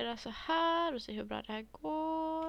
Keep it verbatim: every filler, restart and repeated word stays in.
göra så här och se hur bra det här går.